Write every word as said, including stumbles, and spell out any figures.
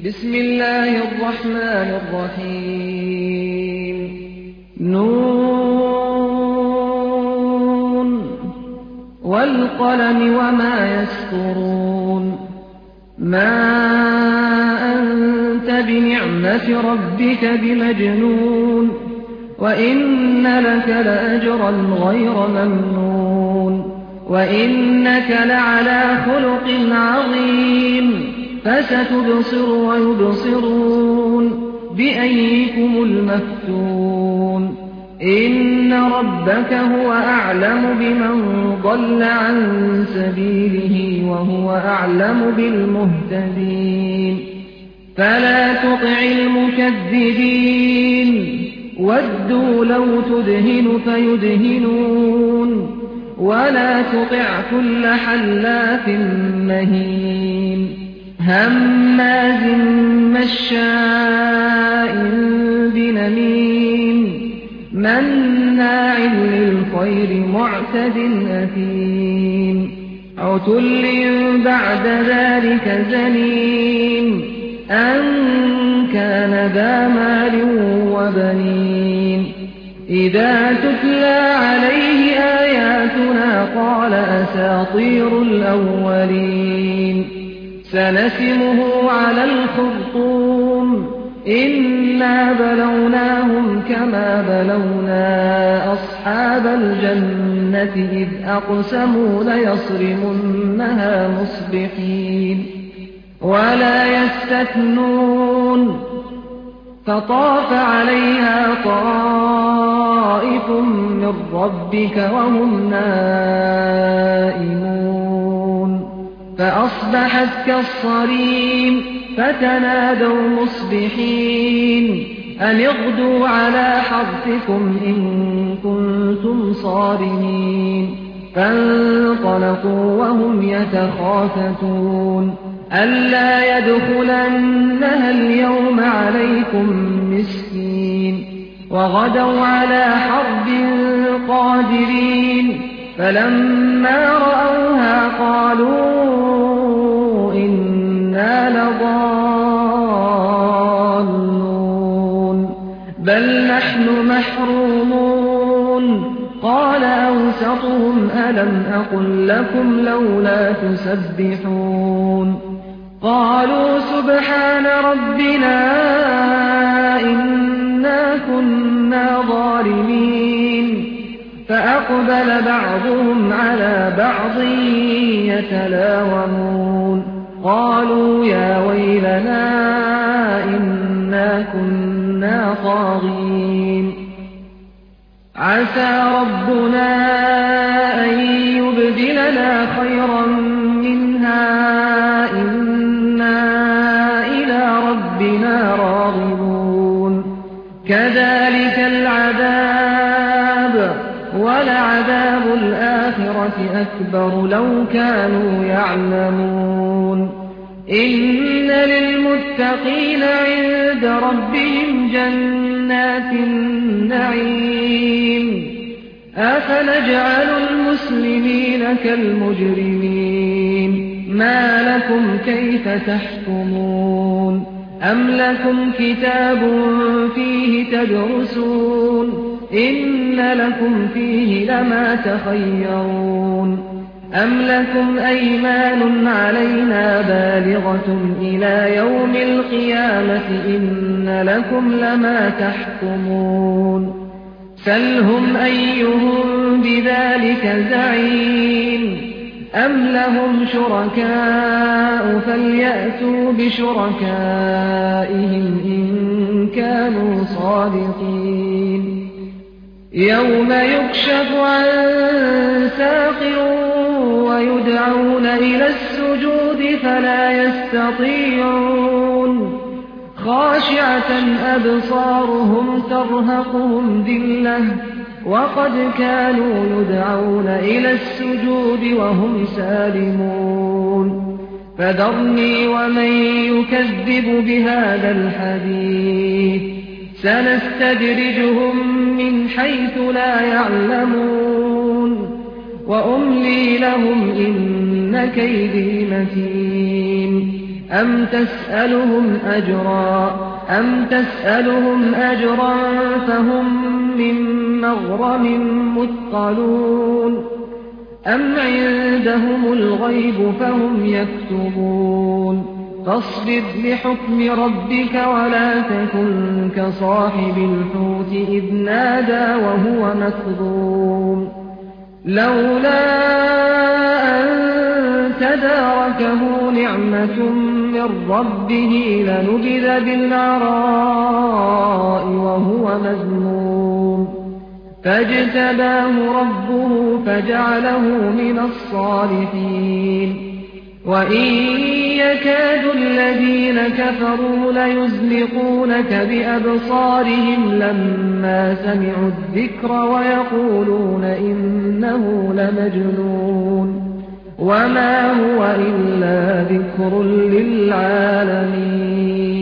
بسم الله الرحمن الرحيم نون والقلم وما يسطرون ما أنت بنعمة ربك بمجنون وإن لك لأجرا غير ممنون وإنك لعلى خلق عظيم فستبصر ويبصرون بأيكم المفتون إن ربك هو أعلم بمن ضل عن سبيله وهو أعلم بالمهتدين فلا تطع المكذبين ودوا لو تدهن فيدهنون ولا تطع كل حلاف مهين هماز مشاء بنميم مناع للخير معتد أثيم عتل بعد ذلك زنيم أن كان ذا مال وبنين إذا تتلى عليه آياتنا قال أساطير الأولين سنسمه على الخرطوم إنا بلوناهم كما بلونا أصحاب الجنة إذ أقسموا ليصرمنها مصبحين ولا يستثنون فطاف عليها طائف من ربك وهم نائمون فأصبحت كالصريم فتنادوا مصبحين أن اغدوا على حرثكم إن كنتم صارمين فانطلقوا وهم يتخافتون ألا يدخلنها اليوم عليكم مسكين وغدوا على حرب قادرين فلما رأوها قالوا إنا لضالون بل نحن محرومون قال أوسطهم ألم أقل لكم لولا تسبحون قالوا سبحان ربنا إنا كنا ظالمين فأقبل بعضهم على بعض يتلاومون قالوا يا ويلنا إنا كنا طاغين عسى ربنا أن يبدلنا خيرا منها إنا إلى ربنا راغبون كذلك العذاب ولعذاب الآخرة أكبر لو كانوا يعلمون إن للمتقين عند ربهم جنات النعيم أفنجعل المسلمين كالمجرمين ما لكم كيف تحكمون أم لكم كتاب فيه تدرسون إن لكم فيه لما تخيرون أم لكم أيمان علينا بالغة إلى يوم القيامة إن لكم لما تحكمون سلهم أيهم بذلك زعيم أم لهم شركاء فليأتوا بشركائهم إن كانوا صادقين يوم يكشف عن ساق ويدعون إلى السجود فلا يستطيعون خاشعة أبصارهم ترهقهم ذلة وقد كانوا يدعون إلى السجود وهم سالمون فذرني ومن يكذب بهذا الحديث سنستدرجهم من حيث لا يعلمون وأملي لهم إن كيدي متين أم تسألهم أجرا أم تسألهم أجرا فهم من مغرم مثقلون أم عندهم الغيب فهم يكتبون فاصبر لحكم ربك ولا تكن كصاحب الحوت إذ نادى وهو مكظوم لولا أن تداركه نعمة من ربه لنبذ بالعراء وهو مذموم فاجتباه ربه فجعله من الصالحين وإن يكاد الذين كفروا ليزلقونك بأبصارهم لما سمعوا الذكر ويقولون إنه لمجنون وما هو إلا ذكر للعالمين